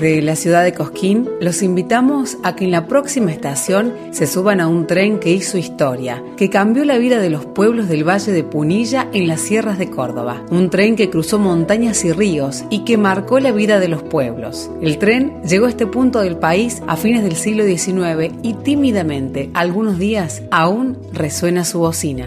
Desde la ciudad de Cosquín, los invitamos a que en la próxima estación se suban a un tren que hizo historia, que cambió la vida de los pueblos del Valle de Punilla en las sierras de Córdoba. Un tren que cruzó montañas y ríos y que marcó la vida de los pueblos. El tren llegó a este punto del país a fines del siglo XIX y tímidamente, algunos días, aún resuena su bocina.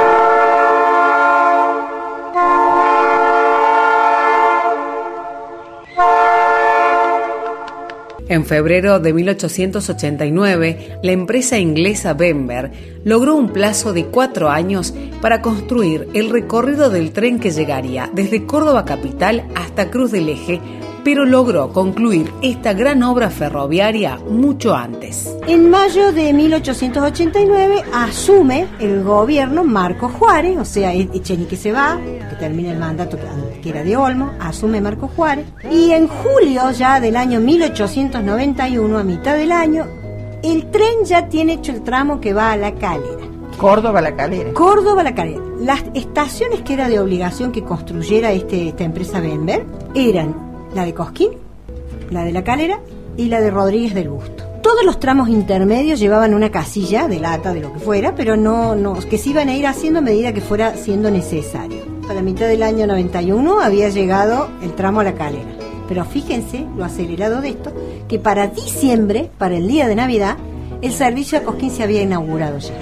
En febrero de 1889, la empresa inglesa Bember logró un plazo de 4 años para construir el recorrido del tren que llegaría desde Córdoba capital hasta Cruz del Eje, pero logró concluir esta gran obra ferroviaria mucho antes. En mayo de 1889 asume el gobierno Marcos Juárez, o sea, Echenique se va, que termina el mandato que era de Olmo, asume Marcos Juárez, y en julio ya del año 1891, a mitad del año, el tren ya tiene hecho el tramo que va a La Calera. Córdoba La Calera. Córdoba La Calera. Las estaciones que era de obligación que construyera esta empresa Bember eran la de Cosquín, la de La Calera y la de Rodríguez del Busto. Todos los tramos intermedios llevaban una casilla de lata, de lo que fuera, pero no que se iban a ir haciendo a medida que fuera siendo necesario. Para mitad del año 91 había llegado el tramo a La Calera. Pero fíjense lo acelerado de esto, que para diciembre, para el día de Navidad, el servicio a Cosquín se había inaugurado ya.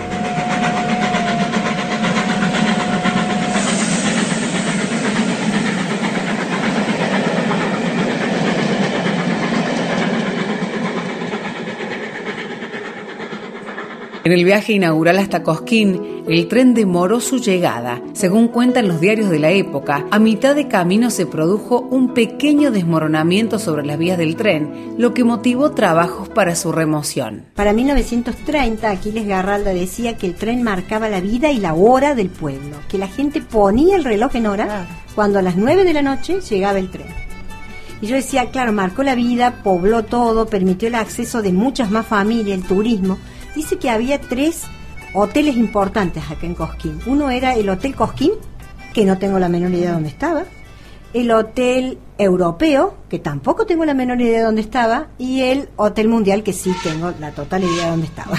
En el viaje inaugural hasta Cosquín, el tren demoró su llegada. Según cuentan los diarios de la época, a mitad de camino se produjo un pequeño desmoronamiento sobre las vías del tren, lo que motivó trabajos para su remoción. Para 1930, Aquiles Garralda decía que el tren marcaba la vida y la hora del pueblo, que la gente ponía el reloj en hora cuando a las 9 de la noche llegaba el tren. Y yo decía, claro, marcó la vida, pobló todo, permitió el acceso de muchas más familias, el turismo. Dice que había 3 hoteles importantes acá en Cosquín. Uno era el Hotel Cosquín, que no tengo la menor idea de dónde estaba. El Hotel Europeo, que tampoco tengo la menor idea de dónde estaba. Y el Hotel Mundial, que sí tengo la total idea de dónde estaba.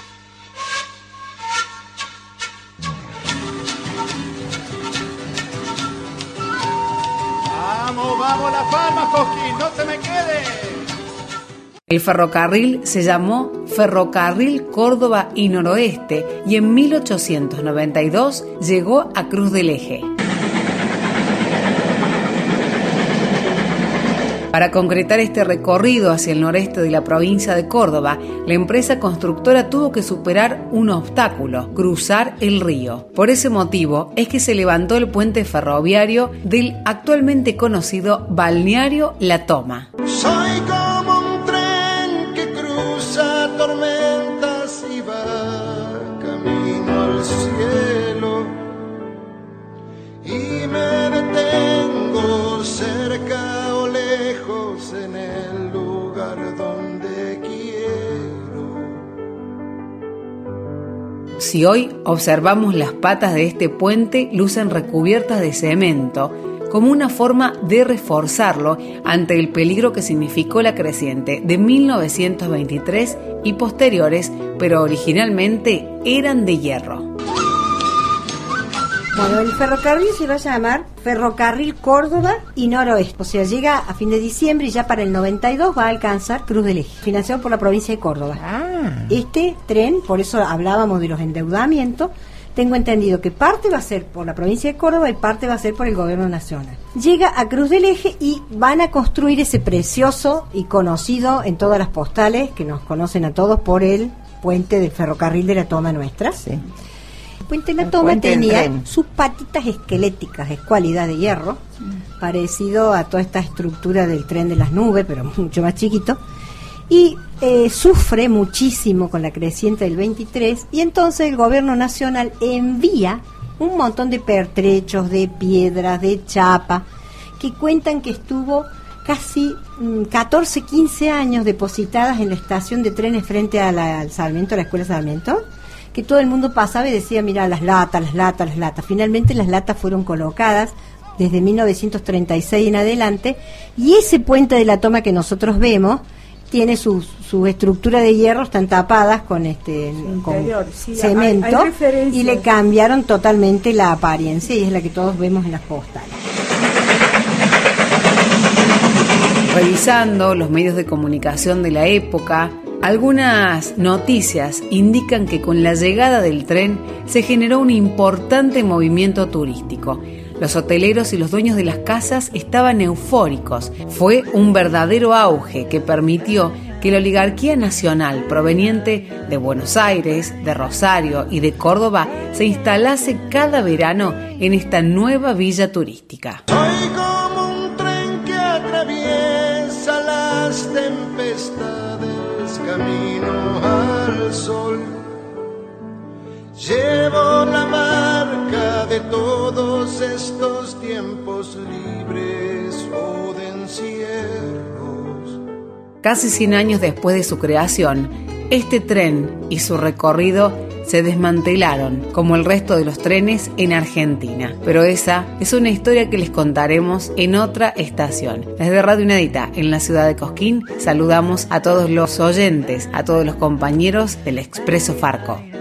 Vamos, La Palma, Cosquín, no te me quedes. El ferrocarril se llamó Ferrocarril Córdoba y Noroeste y en 1892 llegó a Cruz del Eje. Para concretar este recorrido hacia el noreste de la provincia de Córdoba, la empresa constructora tuvo que superar un obstáculo, cruzar el río. Por ese motivo es que se levantó el puente ferroviario del actualmente conocido balneario La Toma. Soy como un tren que cruza tormentas y va camino al cielo, y me detengo cerca o lejos en el lugar donde quiero. Si hoy observamos las patas de este puente, lucen recubiertas de cemento, como una forma de reforzarlo ante el peligro que significó la creciente de 1923 y posteriores, pero originalmente eran de hierro. Bueno, el ferrocarril se va a llamar Ferrocarril Córdoba y Noroeste. O sea, llega a fin de diciembre y ya para el 92 va a alcanzar Cruz del Eje, financiado por la provincia de Córdoba. Este tren, por eso hablábamos de los endeudamientos, tengo entendido que parte va a ser por la provincia de Córdoba y parte va a ser por el gobierno nacional. Llega a Cruz del Eje y van a construir ese precioso y conocido en todas las postales, que nos conocen a todos por el puente del ferrocarril de La Toma nuestra. Sí. El puente de La Toma tenía sus patitas esqueléticas, es cualidad de hierro, parecido a toda esta estructura del tren de las nubes, pero mucho más chiquito. Y sufre muchísimo con la creciente del 23, y entonces el gobierno nacional envía un montón de pertrechos, de piedras, de chapa, que cuentan que estuvo casi 14, 15 años depositadas en la estación de trenes frente al Sarmiento, a la escuela Sarmiento, que todo el mundo pasaba y decía, mira, las latas. Finalmente las latas fueron colocadas desde 1936 en adelante, y ese puente de la Toma que nosotros vemos tiene su estructura de hierro, están tapadas con interior, sí, cemento, hay y le cambiaron totalmente la apariencia, y es la que todos vemos en las postales. Revisando los medios de comunicación de la época, algunas noticias indican que con la llegada del tren se generó un importante movimiento turístico. Los hoteleros y los dueños de las casas estaban eufóricos. Fue un verdadero auge que permitió que la oligarquía nacional proveniente de Buenos Aires, de Rosario y de Córdoba se instalase cada verano en esta nueva villa turística. Soy como un tren que atraviesa las tempestades, camino al sol. Llevo la marca de todos estos tiempos libres o de encierros. Casi 100 años después de su creación, este tren y su recorrido se desmantelaron, como el resto de los trenes en Argentina. Pero esa es una historia que les contaremos en otra estación. Desde Radio Inédita, en la ciudad de Cosquín, saludamos a todos los oyentes, a todos los compañeros del Expreso Farco.